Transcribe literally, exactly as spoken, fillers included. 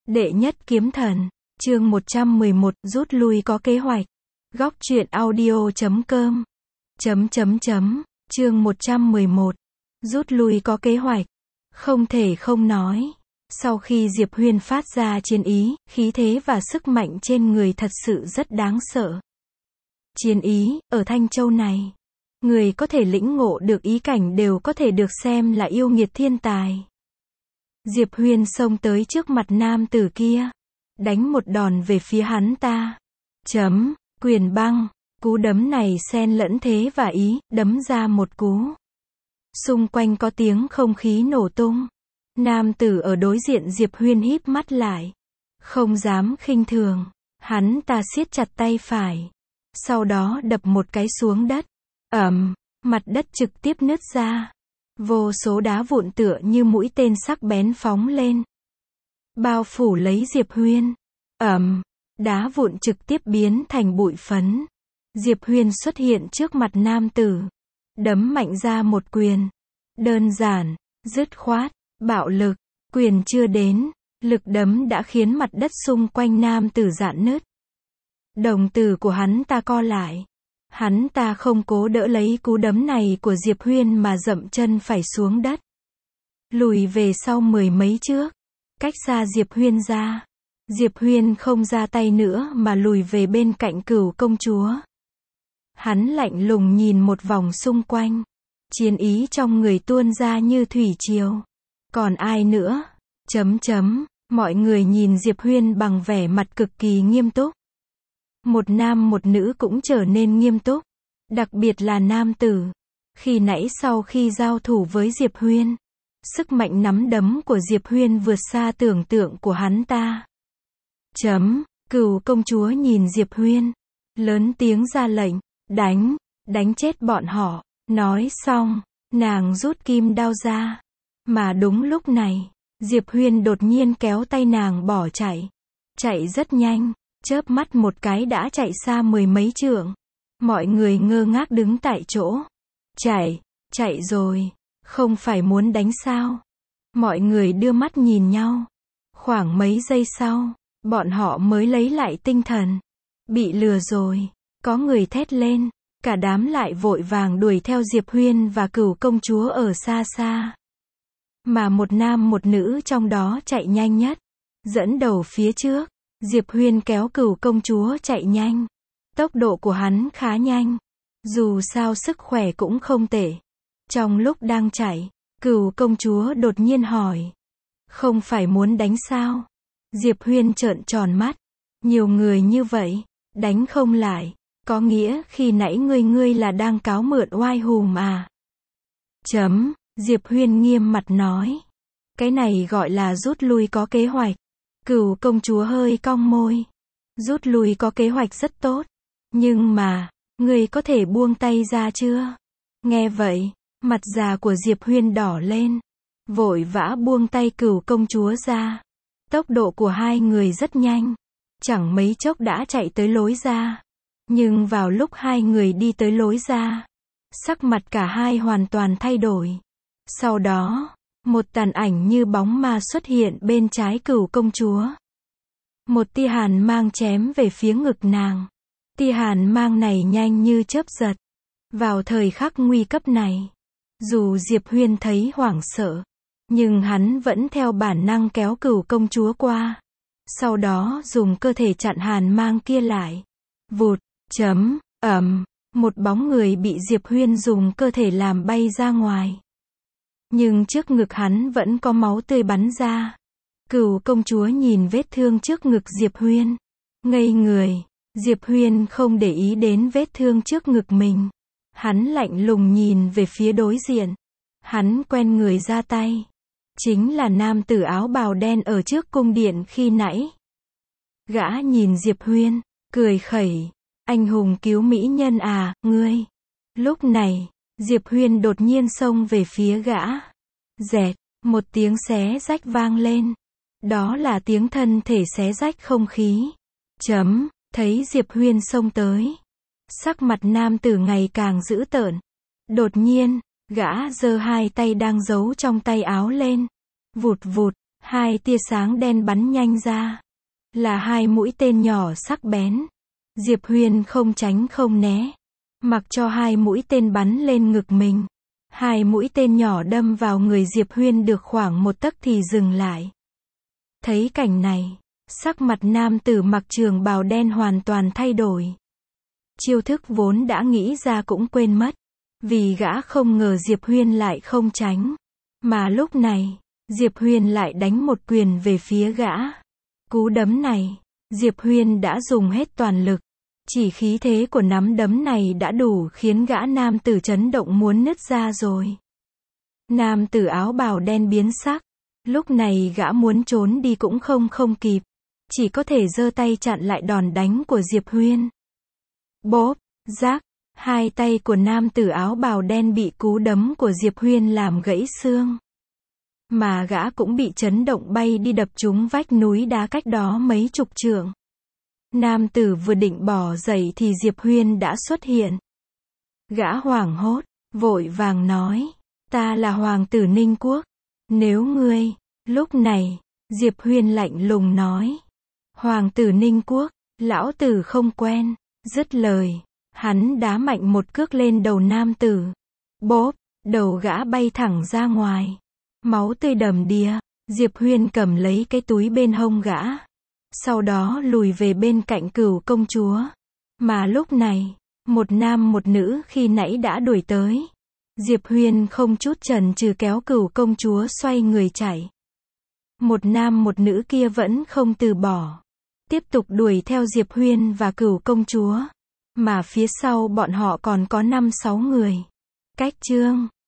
Đệ nhất kiếm thần, chương một trăm mười một, rút lui có kế hoạch. Góc truyện audio chấm com. Chấm chấm chấm, chương một trăm mười một. Rút lui có kế hoạch. Không thể không nói. Sau khi Diệp Huyên phát ra chiến ý, khí thế và sức mạnh trên người thật sự rất đáng sợ. Chiến ý, ở Thanh Châu này, người có thể lĩnh ngộ được ý cảnh đều có thể được xem là yêu nghiệt thiên tài. Diệp Huyên xông tới trước mặt nam tử kia, đánh một đòn về phía hắn ta. Chấm, quyền băng, cú đấm này xen lẫn thế và ý, đấm ra một cú. Xung quanh có tiếng không khí nổ tung. Nam tử ở đối diện Diệp Huyên híp mắt lại, không dám khinh thường. Hắn ta siết chặt tay phải, sau đó đập một cái xuống đất. Ầm, mặt đất trực tiếp nứt ra. Vô số đá vụn tựa như mũi tên sắc bén phóng lên, bao phủ lấy Diệp Huyên. Ầm, đá vụn trực tiếp biến thành bụi phấn. Diệp Huyên xuất hiện trước mặt nam tử, đấm mạnh ra một quyền. Đơn giản, dứt khoát, bạo lực. Quyền chưa đến, lực đấm đã khiến mặt đất xung quanh nam tử rạn nứt. Đồng tử của hắn ta co lại. Hắn ta không cố đỡ lấy cú đấm này của Diệp Huyên mà dậm chân phải xuống đất, lùi về sau mười mấy trước, cách xa Diệp Huyên ra. Diệp Huyên không ra tay nữa mà lùi về bên cạnh Cửu công chúa. Hắn lạnh lùng nhìn một vòng xung quanh, chiến ý trong người tuôn ra như thủy triều. Còn ai nữa? Chấm chấm, mọi người nhìn Diệp Huyên bằng vẻ mặt cực kỳ nghiêm túc. Một nam một nữ cũng trở nên nghiêm túc, đặc biệt là nam tử. Khi nãy sau khi giao thủ với Diệp Huyên, sức mạnh nắm đấm của Diệp Huyên vượt xa tưởng tượng của hắn ta. Chấm, Cửu công chúa nhìn Diệp Huyên, lớn tiếng ra lệnh, đánh, đánh chết bọn họ. Nói xong, nàng rút kim đao ra. Mà đúng lúc này, Diệp Huyên đột nhiên kéo tay nàng bỏ chạy. Chạy rất nhanh, chớp mắt một cái đã chạy xa mười mấy trượng. Mọi người ngơ ngác đứng tại chỗ. Chạy, chạy rồi, không phải muốn đánh sao? Mọi người đưa mắt nhìn nhau. Khoảng mấy giây sau, bọn họ mới lấy lại tinh thần. Bị lừa rồi, có người thét lên. Cả đám lại vội vàng đuổi theo Diệp Huyên và Cửu công chúa ở xa xa. Mà một nam một nữ trong đó chạy nhanh nhất, dẫn đầu phía trước. Diệp Huyên kéo Cửu công chúa chạy nhanh. Tốc độ của hắn khá nhanh, dù sao sức khỏe cũng không tệ. Trong lúc đang chạy, Cửu công chúa đột nhiên hỏi, không phải muốn đánh sao? Diệp Huyên trợn tròn mắt, nhiều người như vậy, đánh không lại, có nghĩa khi nãy ngươi ngươi là đang cáo mượn oai hùm à? Chấm, Diệp Huyên nghiêm mặt nói, cái này gọi là rút lui có kế hoạch. Cửu công chúa hơi cong môi. Rút lui có kế hoạch rất tốt. Nhưng mà, ngươi có thể buông tay ra chưa? Nghe vậy, mặt già của Diệp Huyên đỏ lên. Vội vã buông tay Cửu công chúa ra. Tốc độ của hai người rất nhanh. Chẳng mấy chốc đã chạy tới lối ra. Nhưng vào lúc hai người đi tới lối ra, sắc mặt cả hai hoàn toàn thay đổi. Sau đó, một tàn ảnh như bóng ma xuất hiện bên trái Cửu công chúa. Một tia hàn mang chém về phía ngực nàng. Tia hàn mang này nhanh như chớp giật. Vào thời khắc nguy cấp này, dù Diệp Huyên thấy hoảng sợ, nhưng hắn vẫn theo bản năng kéo Cửu công chúa qua. Sau đó dùng cơ thể chặn hàn mang kia lại. Vụt, chấm, ầm, một bóng người bị Diệp Huyên dùng cơ thể làm bay ra ngoài. Nhưng trước ngực hắn vẫn có máu tươi bắn ra. Cửu công chúa nhìn vết thương trước ngực Diệp Huyên, ngây người. Diệp Huyên không để ý đến vết thương trước ngực mình. Hắn lạnh lùng nhìn về phía đối diện. Hắn quen người ra tay. Chính là nam tử áo bào đen ở trước cung điện khi nãy. Gã nhìn Diệp Huyên, cười khẩy. Anh hùng cứu mỹ nhân à, ngươi. Lúc này, Diệp Huyên đột nhiên xông về phía gã. Dẹt, một tiếng xé rách vang lên. Đó là tiếng thân thể xé rách không khí. Chấm, thấy Diệp Huyên xông tới. Sắc mặt nam tử ngày càng dữ tợn. Đột nhiên, gã giơ hai tay đang giấu trong tay áo lên. Vụt vụt, Hai tia sáng đen bắn nhanh ra. Là hai mũi tên nhỏ sắc bén. Diệp Huyền không tránh không né. Mặc cho hai mũi tên bắn lên ngực mình. Hai mũi tên nhỏ đâm vào người Diệp Huyền được khoảng một tấc thì dừng lại. Thấy cảnh này, sắc mặt nam tử mặc trường bào đen hoàn toàn thay đổi. Chiêu thức vốn đã nghĩ ra cũng quên mất. Vì gã không ngờ Diệp Huyền lại không tránh. Mà lúc này, Diệp Huyền lại đánh một quyền về phía gã. Cú đấm này, Diệp Huyền đã dùng hết toàn lực. Chỉ khí thế của nắm đấm này đã đủ khiến gã nam tử chấn động muốn nứt ra rồi. Nam tử áo bào đen biến sắc. Lúc này gã muốn trốn đi cũng không không kịp. Chỉ có thể giơ tay chặn lại đòn đánh của Diệp Huyền. Bốp, rác, hai tay của nam tử áo bào đen bị cú đấm của Diệp Huyền làm gãy xương. Mà gã cũng bị chấn động bay đi đập trúng vách núi đá cách đó mấy chục trượng. Nam tử vừa định bỏ dậy thì Diệp Huyền đã xuất hiện. Gã hoảng hốt, vội vàng nói, ta là hoàng tử Ninh Quốc. Nếu ngươi, lúc này, Diệp Huyền lạnh lùng nói, hoàng tử Ninh Quốc, lão tử không quen. Dứt lời, hắn đá mạnh một cước lên đầu nam tử. Bốp, đầu gã bay thẳng ra ngoài. Máu tươi đầm đìa. Diệp Huyền cầm lấy cái túi bên hông gã. Sau đó lùi về bên cạnh Cửu công chúa. Mà lúc này, một nam một nữ khi nãy đã đuổi tới. Diệp Huyền không chút chần chừ kéo Cửu công chúa xoay người chạy. Một nam một nữ kia vẫn không từ bỏ. Tiếp tục đuổi theo Diệp Huyền và Cửu công chúa. Mà phía sau bọn họ còn có năm sáu người. Cách chương